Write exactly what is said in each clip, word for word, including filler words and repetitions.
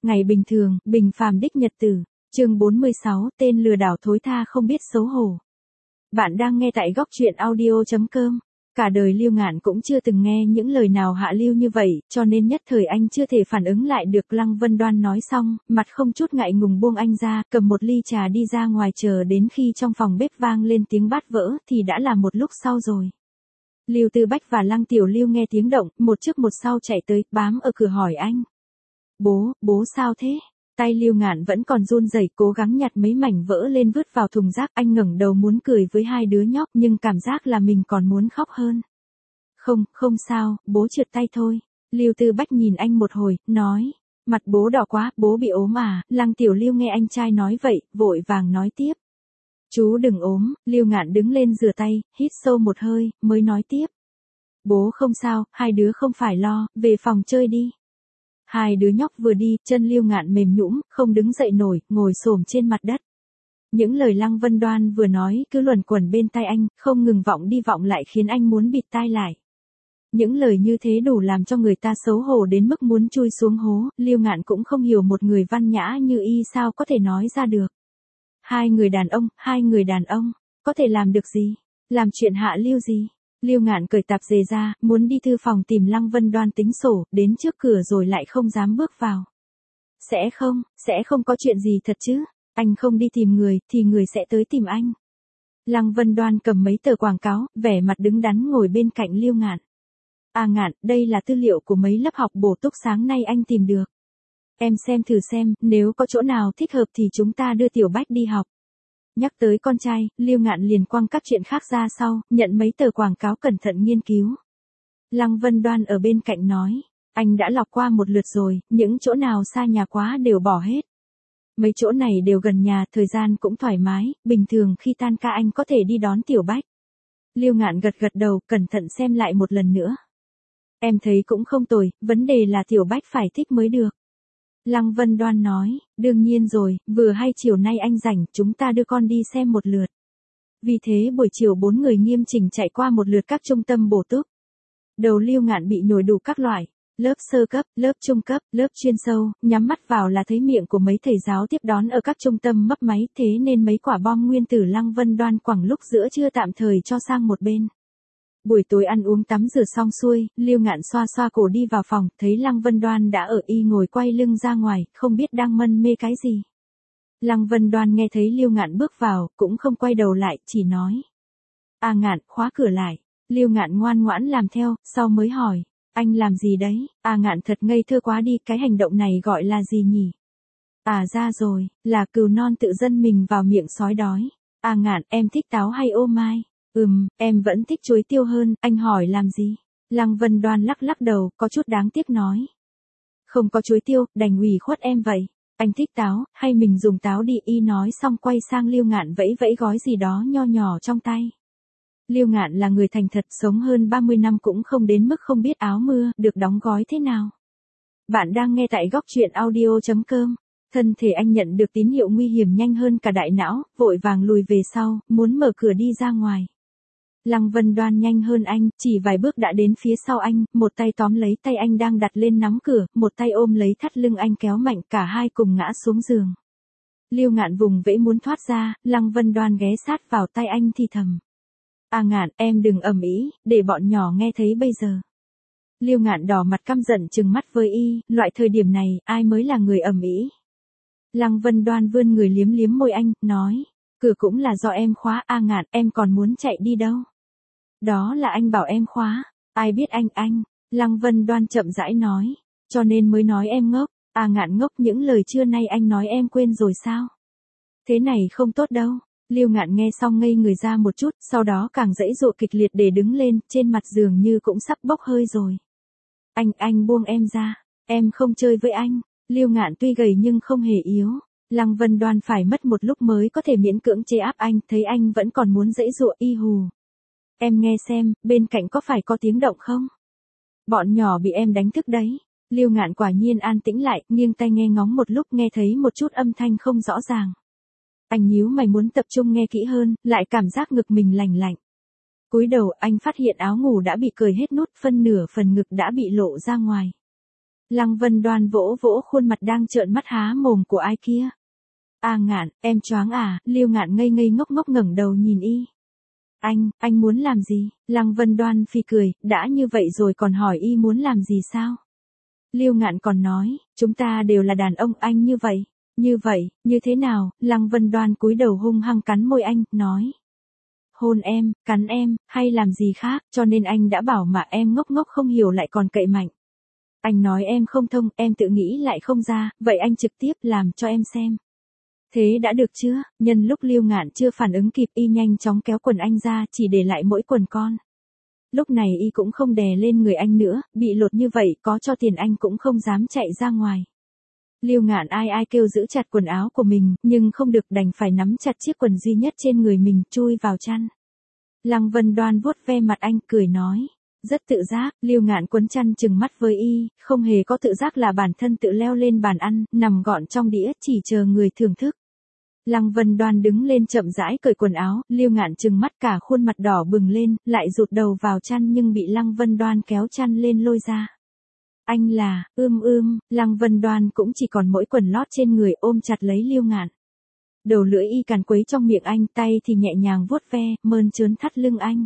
Ngày bình thường, bình phàm đích nhật tử. Chương bốn mươi sáu, tên lừa đảo thối tha không biết xấu hổ. Bạn đang nghe tại góc truyện audio chấm com. Cả đời Lưu Ngạn cũng chưa từng nghe những lời nào hạ lưu như vậy, cho nên nhất thời anh chưa thể phản ứng lại được. Lăng Vân Đoan nói xong, mặt không chút ngại ngùng buông anh ra, cầm một ly trà đi ra ngoài, chờ đến khi trong phòng bếp vang lên tiếng bát vỡ thì đã là một lúc sau rồi. Lưu Tư Bách và Lăng Tiểu Lưu nghe tiếng động, một trước một sau chạy tới, bám ở cửa hỏi anh. Bố, bố sao thế? Tay Lưu Ngạn vẫn còn run rẩy, cố gắng nhặt mấy mảnh vỡ lên vứt vào thùng rác. Anh ngẩng đầu muốn cười với hai đứa nhóc, nhưng cảm giác là mình còn muốn khóc hơn. Không, không sao, bố trượt tay thôi. Lưu Tư Bách nhìn anh một hồi, nói. Mặt bố đỏ quá, bố bị ốm à? Lăng Tiểu Lưu nghe anh trai nói vậy, vội vàng nói tiếp. Chú đừng ốm. Lưu Ngạn đứng lên rửa tay, hít sâu một hơi, mới nói tiếp. Bố không sao, hai đứa không phải lo, về phòng chơi đi. Hai đứa nhóc vừa đi, chân Lưu Ngạn mềm nhũn, không đứng dậy nổi, ngồi xổm trên mặt đất. Những lời Lăng Vân Đoan vừa nói cứ luẩn quẩn bên tai anh, không ngừng vọng đi vọng lại, khiến anh muốn bịt tai lại. Những lời như thế đủ làm cho người ta xấu hổ đến mức muốn chui xuống hố. Lưu Ngạn cũng không hiểu một người văn nhã như y sao có thể nói ra được. Hai người đàn ông, hai người đàn ông, có thể làm được gì? Làm chuyện hạ lưu gì? Lưu Ngạn cởi tạp dề ra, muốn đi thư phòng tìm Lăng Vân Đoan tính sổ, đến trước cửa rồi lại không dám bước vào. Sẽ không, sẽ không có chuyện gì thật chứ? Anh không đi tìm người, thì người sẽ tới tìm anh. Lăng Vân Đoan cầm mấy tờ quảng cáo, vẻ mặt đứng đắn ngồi bên cạnh Lưu Ngạn. À Ngạn, đây là tư liệu của mấy lớp học bổ túc sáng nay anh tìm được. Em xem thử xem, nếu có chỗ nào thích hợp thì chúng ta đưa Tiểu Bách đi học. Nhắc tới con trai, Lưu Ngạn liền quăng các chuyện khác ra sau, nhận mấy tờ quảng cáo cẩn thận nghiên cứu. Lăng Vân Đoan ở bên cạnh nói, anh đã lọc qua một lượt rồi, những chỗ nào xa nhà quá đều bỏ hết. Mấy chỗ này đều gần nhà, thời gian cũng thoải mái, bình thường khi tan ca anh có thể đi đón Tiểu Bách. Lưu Ngạn gật gật đầu, cẩn thận xem lại một lần nữa. Em thấy cũng không tồi, vấn đề là Tiểu Bách phải thích mới được. Lăng Vân Đoan nói, đương nhiên rồi, vừa hay chiều nay anh rảnh, chúng ta đưa con đi xem một lượt. Vì thế buổi chiều bốn người nghiêm chỉnh chạy qua một lượt các trung tâm bổ túc. Đầu Lưu Ngạn bị nhồi đủ các loại, lớp sơ cấp, lớp trung cấp, lớp chuyên sâu, nhắm mắt vào là thấy miệng của mấy thầy giáo tiếp đón ở các trung tâm mấp máy, thế nên mấy quả bom nguyên tử Lăng Vân Đoan quẳng lúc giữa trưa tạm thời cho sang một bên. Buổi tối ăn uống tắm rửa xong xuôi, Lưu Ngạn xoa xoa cổ đi vào phòng, thấy Lăng Vân Đoan đã ở y ngồi quay lưng ra ngoài, không biết đang mân mê cái gì. Lăng Vân Đoan nghe thấy Lưu Ngạn bước vào, cũng không quay đầu lại, chỉ nói. À Ngạn, khóa cửa lại. Lưu Ngạn ngoan ngoãn làm theo, sau mới hỏi, anh làm gì đấy? À Ngạn thật ngây thơ quá đi, cái hành động này gọi là gì nhỉ? À ra rồi, là cừu non tự dâng mình vào miệng sói đói. À Ngạn, em thích táo hay ô mai? Ừm, em vẫn thích chuối tiêu hơn, anh hỏi làm gì? Lăng Vân Đoan lắc lắc đầu, có chút đáng tiếc nói. Không có chuối tiêu, đành ủy khuất em vậy. Anh thích táo, hay mình dùng táo đi, y nói xong quay sang Lưu Ngạn vẫy vẫy gói gì đó nho nhỏ trong tay. Lưu Ngạn là người thành thật, sống hơn ba mươi năm cũng không đến mức không biết áo mưa được đóng gói thế nào. Bạn đang nghe tại góc truyện audio chấm com. Thân thể anh nhận được tín hiệu nguy hiểm nhanh hơn cả đại não, vội vàng lùi về sau, muốn mở cửa đi ra ngoài. Lăng Vân Đoan nhanh hơn anh, chỉ vài bước đã đến phía sau anh, một tay tóm lấy tay anh đang đặt lên nắm cửa, một tay ôm lấy thắt lưng anh kéo mạnh, cả hai cùng ngã xuống giường. Lưu Ngạn vùng vẫy muốn thoát ra, Lăng Vân Đoan ghé sát vào tay anh thì thầm. À Ngạn, em đừng ầm ĩ, để bọn nhỏ nghe thấy bây giờ. Lưu Ngạn đỏ mặt căm giận trừng mắt với y, loại thời điểm này, ai mới là người ầm ĩ? Lăng Vân Đoan vươn người liếm liếm môi anh, nói, cửa cũng là do em khóa. À Ngạn, em còn muốn chạy đi đâu? Đó là anh bảo em khóa, ai biết anh anh, Lăng Vân Đoan chậm rãi nói, cho nên mới nói em ngốc. À Ngạn ngốc, những lời trưa nay anh nói em quên rồi sao? Thế này không tốt đâu. Lưu Ngạn nghe xong ngây người ra một chút, sau đó càng giãy giụa kịch liệt để đứng lên, trên mặt dường như cũng sắp bốc hơi rồi. Anh, anh buông em ra, em không chơi với anh. Lưu Ngạn tuy gầy nhưng không hề yếu. Lăng Vân Đoan phải mất một lúc mới có thể miễn cưỡng chế áp anh, thấy anh vẫn còn muốn giãy giụa, y hù. Em nghe xem, bên cạnh có phải có tiếng động không? Bọn nhỏ bị em đánh thức đấy. Lưu Ngạn quả nhiên an tĩnh lại, nghiêng tai nghe ngóng một lúc, nghe thấy một chút âm thanh không rõ ràng. Anh nhíu mày muốn tập trung nghe kỹ hơn, lại cảm giác ngực mình lành lạnh. Cúi đầu anh phát hiện áo ngủ đã bị cởi hết nút, phân nửa phần ngực đã bị lộ ra ngoài. Lăng Vân Đoan vỗ vỗ khuôn mặt đang trợn mắt há mồm của ai kia. A Ngạn, em choáng à? Lưu Ngạn ngây ngây ngốc ngốc ngẩng đầu nhìn y. Anh, anh muốn làm gì? Lăng Vân Đoan phì cười, đã như vậy rồi còn hỏi y muốn làm gì sao? Lưu Ngạn còn nói, chúng ta đều là đàn ông, anh như vậy. Như vậy, như thế nào? Lăng Vân Đoan cúi đầu hung hăng cắn môi anh, nói. Hôn em, cắn em, hay làm gì khác, cho nên anh đã bảo mà em ngốc ngốc không hiểu lại còn cậy mạnh. Anh nói em không thông, em tự nghĩ lại không ra, vậy anh trực tiếp làm cho em xem. Thế đã được chưa? Nhân lúc Lưu Ngạn chưa phản ứng kịp y nhanh chóng kéo quần anh ra, chỉ để lại mỗi quần con. Lúc này y cũng không đè lên người anh nữa, bị lột như vậy có cho tiền anh cũng không dám chạy ra ngoài. Lưu Ngạn ai ai kêu giữ chặt quần áo của mình, nhưng không được đành phải nắm chặt chiếc quần duy nhất trên người mình, chui vào chăn. Lăng Vân Đoan vuốt ve mặt anh, cười nói. Rất tự giác, Lưu Ngạn quấn chăn chừng mắt với y, không hề có tự giác là bản thân tự leo lên bàn ăn, nằm gọn trong đĩa chỉ chờ người thưởng thức. Lăng Vân Đoan đứng lên chậm rãi cởi quần áo, Lưu Ngạn chừng mắt cả khuôn mặt đỏ bừng lên, lại rụt đầu vào chăn nhưng bị Lăng Vân Đoan kéo chăn lên lôi ra. Anh là, ưm ưm, Lăng Vân Đoan cũng chỉ còn mỗi quần lót trên người ôm chặt lấy Lưu Ngạn. Đầu lưỡi y càn quấy trong miệng anh, tay thì nhẹ nhàng vuốt ve, mơn trớn thắt lưng anh.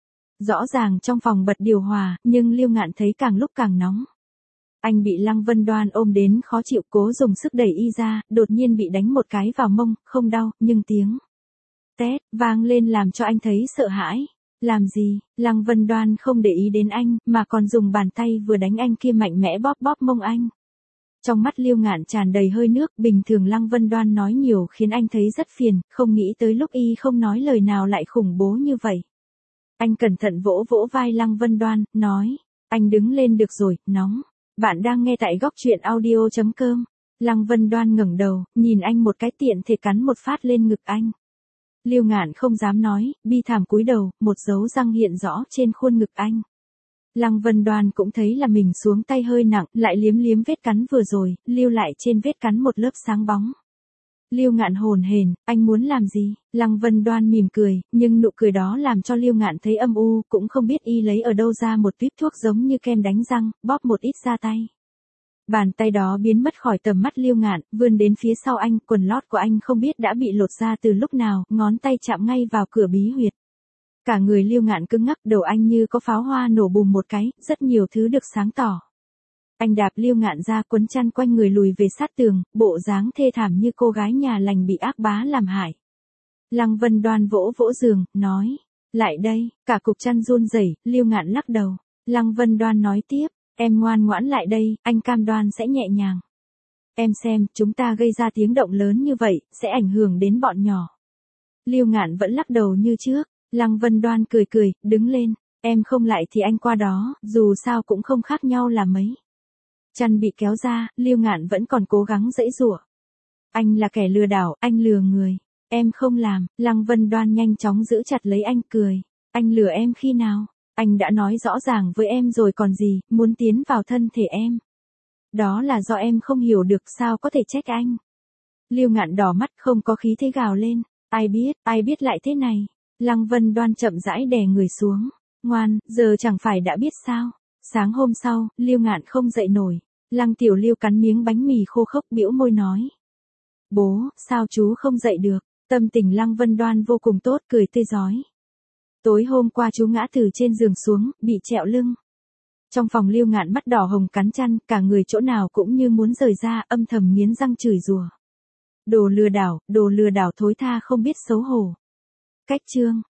Rõ ràng trong phòng bật điều hòa, nhưng Lưu Ngạn thấy càng lúc càng nóng. Anh bị Lăng Vân Đoan ôm đến khó chịu, cố dùng sức đẩy y ra, đột nhiên bị đánh một cái vào mông, không đau, nhưng tiếng tét vang lên làm cho anh thấy sợ hãi. Làm gì? Lăng Vân Đoan không để ý đến anh, mà còn dùng bàn tay vừa đánh anh kia mạnh mẽ bóp bóp mông anh. Trong mắt Lưu Ngạn tràn đầy hơi nước, bình thường Lăng Vân Đoan nói nhiều khiến anh thấy rất phiền, không nghĩ tới lúc y không nói lời nào lại khủng bố như vậy. Anh cẩn thận vỗ vỗ vai Lăng Vân Đoan, nói, anh đứng lên được rồi, nóng. Bạn đang nghe tại góc truyện audio chấm com. Lăng Vân Đoan ngẩng đầu, nhìn anh một cái tiện thể cắn một phát lên ngực anh. Lưu Ngạn không dám nói, bi thảm cúi đầu, một dấu răng hiện rõ trên khuôn ngực anh. Lăng Vân Đoan cũng thấy là mình xuống tay hơi nặng, lại liếm liếm vết cắn vừa rồi, lưu lại trên vết cắn một lớp sáng bóng. Lưu Ngạn hồn hển, anh muốn làm gì? Lăng Vân Đoan mỉm cười, nhưng nụ cười đó làm cho Lưu Ngạn thấy âm u, cũng không biết y lấy ở đâu ra một tuyếp thuốc giống như kem đánh răng, bóp một ít ra tay. Bàn tay đó biến mất khỏi tầm mắt Lưu Ngạn, vươn đến phía sau anh, quần lót của anh không biết đã bị lột ra từ lúc nào, ngón tay chạm ngay vào cửa bí huyệt. Cả người Lưu Ngạn cứng ngắc, đầu anh như có pháo hoa nổ bùm một cái, rất nhiều thứ được sáng tỏ. Anh đạp Lưu Ngạn ra, quấn chăn quanh người lùi về sát tường, bộ dáng thê thảm như cô gái nhà lành bị ác bá làm hại. Lăng Vân Đoan vỗ vỗ giường, nói, lại đây, cả cục chăn run rẩy. Lưu Ngạn lắc đầu. Lăng Vân Đoan nói tiếp, em ngoan ngoãn lại đây, anh cam đoan sẽ nhẹ nhàng. Em xem, chúng ta gây ra tiếng động lớn như vậy, sẽ ảnh hưởng đến bọn nhỏ. Lưu Ngạn vẫn lắc đầu như trước. Lăng Vân Đoan cười cười, đứng lên, em không lại thì anh qua đó, dù sao cũng không khác nhau là mấy. Chăn bị kéo ra, Lưu Ngạn vẫn còn cố gắng giãy giụa. Anh là kẻ lừa đảo, anh lừa người. Em không làm. Lăng Vân Đoan nhanh chóng giữ chặt lấy anh, cười. Anh lừa em khi nào? Anh đã nói rõ ràng với em rồi còn gì, muốn tiến vào thân thể em. Đó là do em không hiểu được, sao có thể trách anh. Lưu Ngạn đỏ mắt, không có khí thế gào lên. Ai biết, ai biết lại thế này. Lăng Vân Đoan chậm rãi đè người xuống. Ngoan, giờ chẳng phải đã biết sao. Sáng hôm sau, Lưu Ngạn không dậy nổi. Lăng Tiểu Lưu cắn miếng bánh mì khô khốc bĩu môi nói. Bố, sao chú không dậy được? Tâm tình Lăng Vân Đoan vô cùng tốt, cười tươi rói. Tối hôm qua chú ngã từ trên giường xuống, bị trẹo lưng. Trong phòng Lưu Ngạn mắt đỏ hồng cắn chăn, cả người chỗ nào cũng như muốn rời ra, âm thầm nghiến răng chửi rủa. Đồ lừa đảo, đồ lừa đảo thối tha không biết xấu hổ. Cách chương